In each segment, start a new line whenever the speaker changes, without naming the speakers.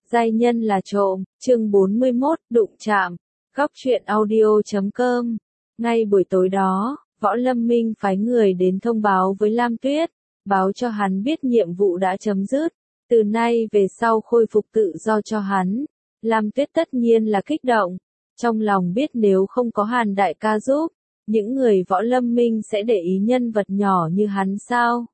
Giai nhân là trộm, chương 41, đụng chạm. Góc truyện audio.com. Ngay buổi tối đó, Võ Lâm Minh phái người đến thông báo với Lam Tuyết, báo cho hắn biết nhiệm vụ đã chấm dứt, từ nay về sau khôi phục tự do cho hắn. Lam Tuyết tất nhiên là kích động, trong lòng biết nếu không có Hàn đại ca giúp, những người Võ Lâm Minh sẽ để ý nhân vật nhỏ như hắn sao?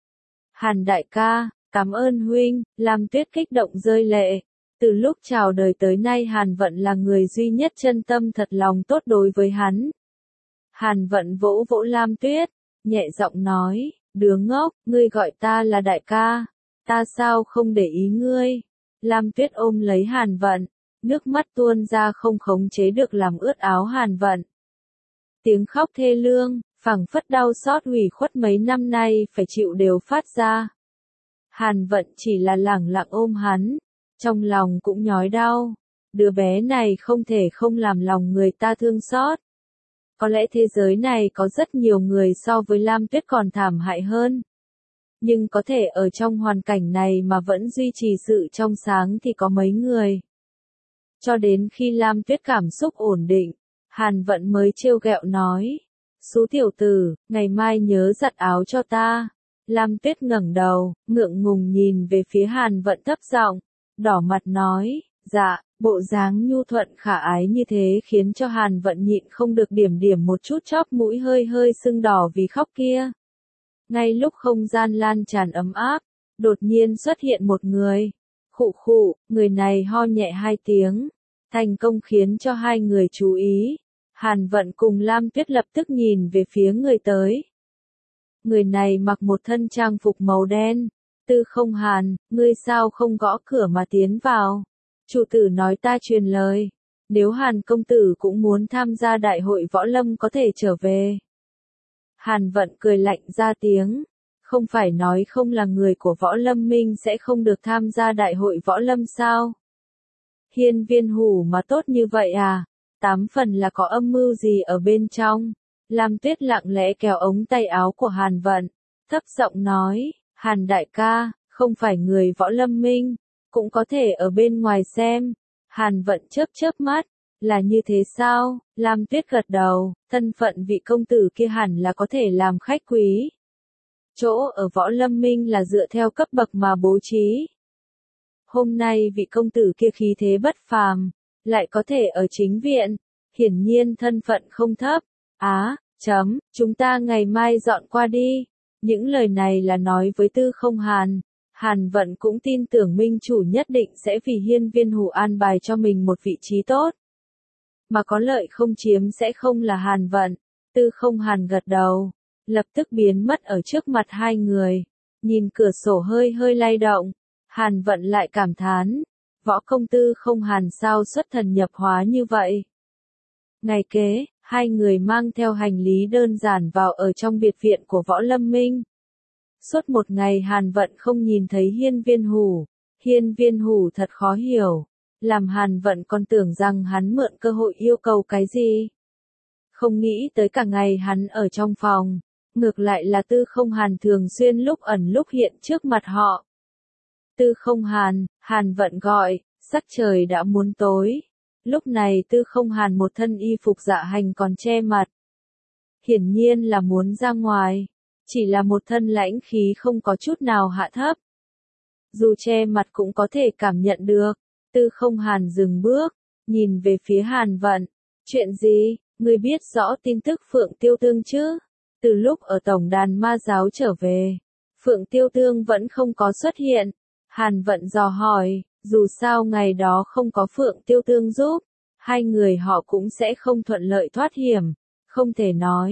Hàn đại ca, cảm ơn huynh, Lam Tuyết kích động rơi lệ. Từ lúc chào đời tới nay Hàn Vận là người duy nhất chân tâm thật lòng tốt đối với hắn. Hàn Vận vỗ vỗ Lam Tuyết, nhẹ giọng nói, đứa ngốc, ngươi gọi ta là đại ca, ta sao không để ý ngươi. Lam Tuyết ôm lấy Hàn Vận, nước mắt tuôn ra không khống chế được làm ướt áo Hàn Vận. Tiếng khóc thê lương, phảng phất đau xót ủy khuất mấy năm nay phải chịu đều phát ra. Hàn Vận chỉ là lẳng lặng ôm hắn, trong lòng cũng nhói đau, đứa bé này không thể không làm lòng người ta thương xót. Có lẽ thế giới này có rất nhiều người so với Lam Tuyết còn thảm hại hơn. Nhưng có thể ở trong hoàn cảnh này mà vẫn duy trì sự trong sáng thì có mấy người. Cho đến khi Lam Tuyết cảm xúc ổn định, Hàn Vận mới trêu ghẹo nói, Sú tiểu tử, ngày mai nhớ giặt áo cho ta. Lam Tuyết ngẩng đầu, ngượng ngùng nhìn về phía Hàn Vận thấp giọng, đỏ mặt nói, dạ, bộ dáng nhu thuận khả ái như thế khiến cho Hàn Vận nhịn không được điểm một chút chóp mũi hơi hơi sưng đỏ vì khóc kia. Ngay lúc không gian lan tràn ấm áp, đột nhiên xuất hiện một người. Khụ khụ, người này ho nhẹ 2 tiếng, thành công khiến cho hai người chú ý. Hàn Vận cùng Lam Tuyết lập tức nhìn về phía người tới. Người này mặc một thân trang phục màu đen. Tư Không Hàn, ngươi sao không gõ cửa mà tiến vào? Chủ tử nói ta truyền lời, nếu Hàn công tử cũng muốn tham gia đại hội võ lâm có thể trở về. Hàn Vận cười lạnh ra tiếng, không phải nói không là người của Võ Lâm Minh sẽ không được tham gia đại hội võ lâm sao? Hiên Viên Hủ mà tốt như vậy à? 8 phần là có âm mưu gì ở bên trong? Lam Tuyết lặng lẽ kéo ống tay áo của Hàn Vận, thấp giọng nói, Hàn đại ca, không phải người Võ Lâm Minh, cũng có thể ở bên ngoài xem. Hàn Vận chớp mắt, là như thế sao? Lam Tuyết gật đầu, thân phận vị công tử kia hẳn là có thể làm khách quý. Chỗ ở Võ Lâm Minh là dựa theo cấp bậc mà bố trí. Hôm nay vị công tử kia khí thế bất phàm, lại có thể ở chính viện, hiển nhiên thân phận không thấp. Chúng ta ngày mai dọn qua đi. Những lời này là nói với Tư Không Hàn. Hàn Vận cũng tin tưởng minh chủ nhất định sẽ vì Hiên Viên Hủ an bài cho mình một vị trí tốt. Mà có lợi không chiếm sẽ không là Hàn Vận. Tư Không Hàn gật đầu, lập tức biến mất ở trước mặt hai người. Nhìn cửa sổ hơi hơi lay động, Hàn Vận lại cảm thán, võ công Tư Không Hàn sao xuất thần nhập hóa như vậy. Ngày kế, hai người mang theo hành lý đơn giản vào ở trong biệt viện của Võ Lâm Minh. Suốt một ngày Hàn Vận không nhìn thấy Hiên Viên Hủ. Hiên Viên Hủ thật khó hiểu, làm Hàn Vận còn tưởng rằng hắn mượn cơ hội yêu cầu cái gì. Không nghĩ tới cả ngày hắn ở trong phòng, ngược lại là Tư Không Hàn thường xuyên lúc ẩn lúc hiện trước mặt họ. Tư Không Hàn, Hàn Vận gọi, sắc trời đã muốn tối. Lúc này Tư Không Hàn một thân y phục dạ hành còn che mặt. Hiển nhiên là muốn ra ngoài, chỉ là một thân lãnh khí không có chút nào hạ thấp. Dù che mặt cũng có thể cảm nhận được. Tư Không Hàn dừng bước, nhìn về phía Hàn Vận. Chuyện gì, ngươi biết rõ tin tức Phượng Tiêu Tương chứ? Từ lúc ở tổng đàn ma giáo trở về, Phượng Tiêu Tương vẫn không có xuất hiện. Hàn Vận dò hỏi, dù sao ngày đó không có Phượng Tiêu Tương giúp, hai người họ cũng sẽ không thuận lợi thoát hiểm. Không thể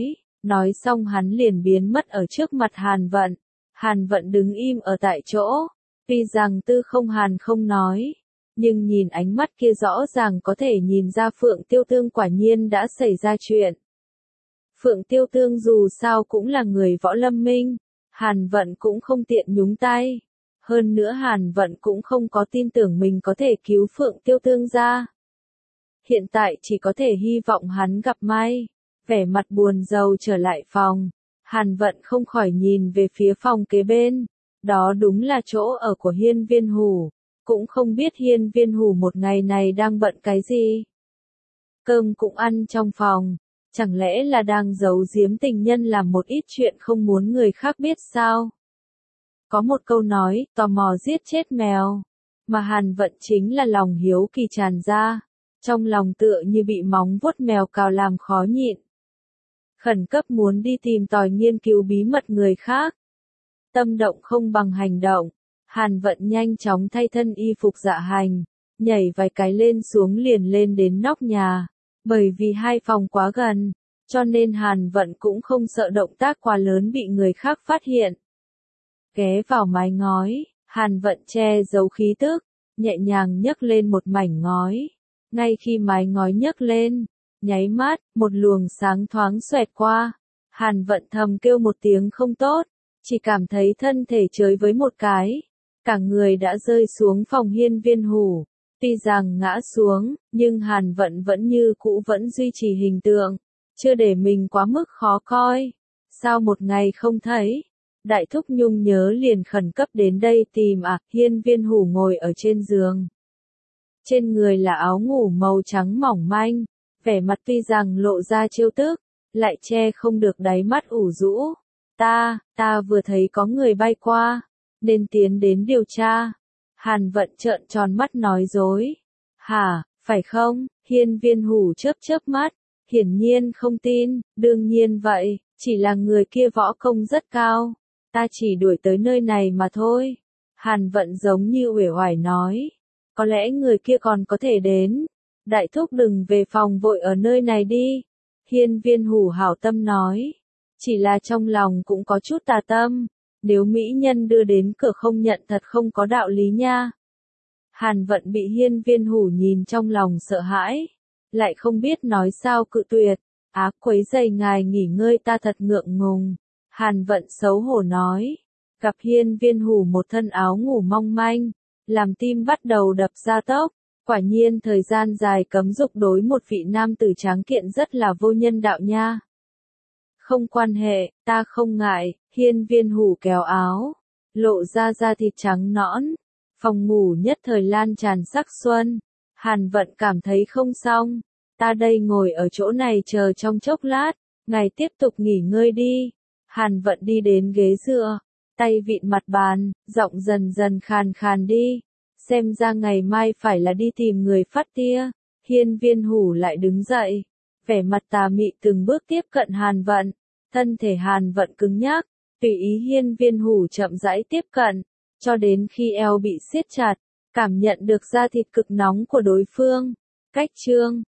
nói xong hắn liền biến mất ở trước mặt Hàn Vận. Hàn Vận đứng im ở tại chỗ, tuy rằng Tư Không Hàn không nói, nhưng nhìn ánh mắt kia rõ ràng có thể nhìn ra Phượng Tiêu Tương quả nhiên đã xảy ra chuyện. Phượng Tiêu Tương dù sao cũng là người Võ Lâm Minh, Hàn Vận cũng không tiện nhúng tay. Hơn nữa Hàn Vận cũng không có tin tưởng mình có thể cứu Phượng Tiêu Tương ra. Hiện tại chỉ có thể hy vọng hắn gặp may. Vẻ mặt buồn rầu trở lại phòng, Hàn Vận không khỏi nhìn về phía phòng kế bên. Đó đúng là chỗ ở của Hiên Viên Hủ. cũng không biết Hiên Viên Hủ một ngày này đang bận cái gì. Cơm cũng ăn trong phòng, chẳng lẽ là đang giấu giếm tình nhân làm một ít chuyện không muốn người khác biết sao? Có một câu nói, tò mò giết chết mèo, mà Hàn Vận chính là lòng hiếu kỳ tràn ra, trong lòng tựa như bị móng vuốt mèo cào làm khó nhịn. Khẩn cấp muốn đi tìm tòi nghiên cứu bí mật người khác. Tâm động không bằng hành động, Hàn Vận nhanh chóng thay thân y phục dạ hành, nhảy vài cái lên xuống liền lên đến nóc nhà. Bởi vì hai phòng quá gần, cho nên Hàn Vận cũng không sợ động tác quá lớn bị người khác phát hiện. Ghé vào mái ngói, Hàn Vận che giấu khí tức, nhẹ nhàng nhấc lên một mảnh ngói. Ngay khi mái ngói nhấc lên, nháy mắt, một luồng sáng thoáng xoẹt qua. Hàn Vận thầm kêu một tiếng không tốt, chỉ cảm thấy thân thể chới với một cái. Cả người đã rơi xuống phòng Hiên Viên Hủ. Tuy rằng ngã xuống, nhưng Hàn Vận vẫn như cũ vẫn duy trì hình tượng, chưa để mình quá mức khó coi. Sao một ngày không thấy? Đại thúc Nhung nhớ liền khẩn cấp đến đây tìm Hiên Viên Hủ ngồi ở trên giường. Trên người là áo ngủ màu trắng mỏng manh, vẻ mặt tuy rằng lộ ra trêu tức, lại che không được đáy mắt ủ rũ. Ta vừa thấy có người bay qua, nên tiến đến điều tra. Hàn Vận trợn tròn mắt nói dối. Hả, phải không? Hiên Viên Hủ chớp chớp mắt, hiển nhiên không tin, đương nhiên vậy, chỉ là người kia võ công rất cao, ta chỉ đuổi tới nơi này mà thôi. Hàn Vận giống như uể oải nói, có lẽ người kia còn có thể đến. Đại thúc đừng về phòng vội ở nơi này đi. Hiên Viên Hủ hảo tâm nói, chỉ là trong lòng cũng có chút tà tâm. Nếu mỹ nhân đưa đến cửa không nhận thật không có đạo lý nha. Hàn Vận bị Hiên Viên Hủ nhìn trong lòng sợ hãi, lại không biết nói sao cự tuyệt. Quấy rầy ngài nghỉ ngơi ta thật ngượng ngùng. Hàn Vận xấu hổ nói, gặp Hiên Viên Hủ một thân áo ngủ mong manh, làm tim bắt đầu đập ra tốc. Quả nhiên thời gian dài cấm dục đối một vị nam tử tráng kiện rất là vô nhân đạo nha. Không quan hệ, ta không ngại. Hiên Viên Hủ kéo áo, lộ ra da thịt trắng nõn. Phòng ngủ nhất thời lan tràn sắc xuân. Hàn Vận cảm thấy không xong. Ta đây ngồi ở chỗ này chờ trong chốc lát, ngài tiếp tục nghỉ ngơi đi. Hàn Vận đi đến ghế dựa, tay vịn mặt bàn, giọng dần dần khàn khàn đi. Xem ra ngày mai phải là đi tìm người phát tia. Hiên Viên Hủ lại đứng dậy, vẻ mặt tà mị từng bước tiếp cận Hàn Vận. Thân thể Hàn Vận cứng nhắc, tùy ý Hiên Viên Hủ chậm rãi tiếp cận, cho đến khi eo bị siết chặt, cảm nhận được da thịt cực nóng của đối phương. Cách chương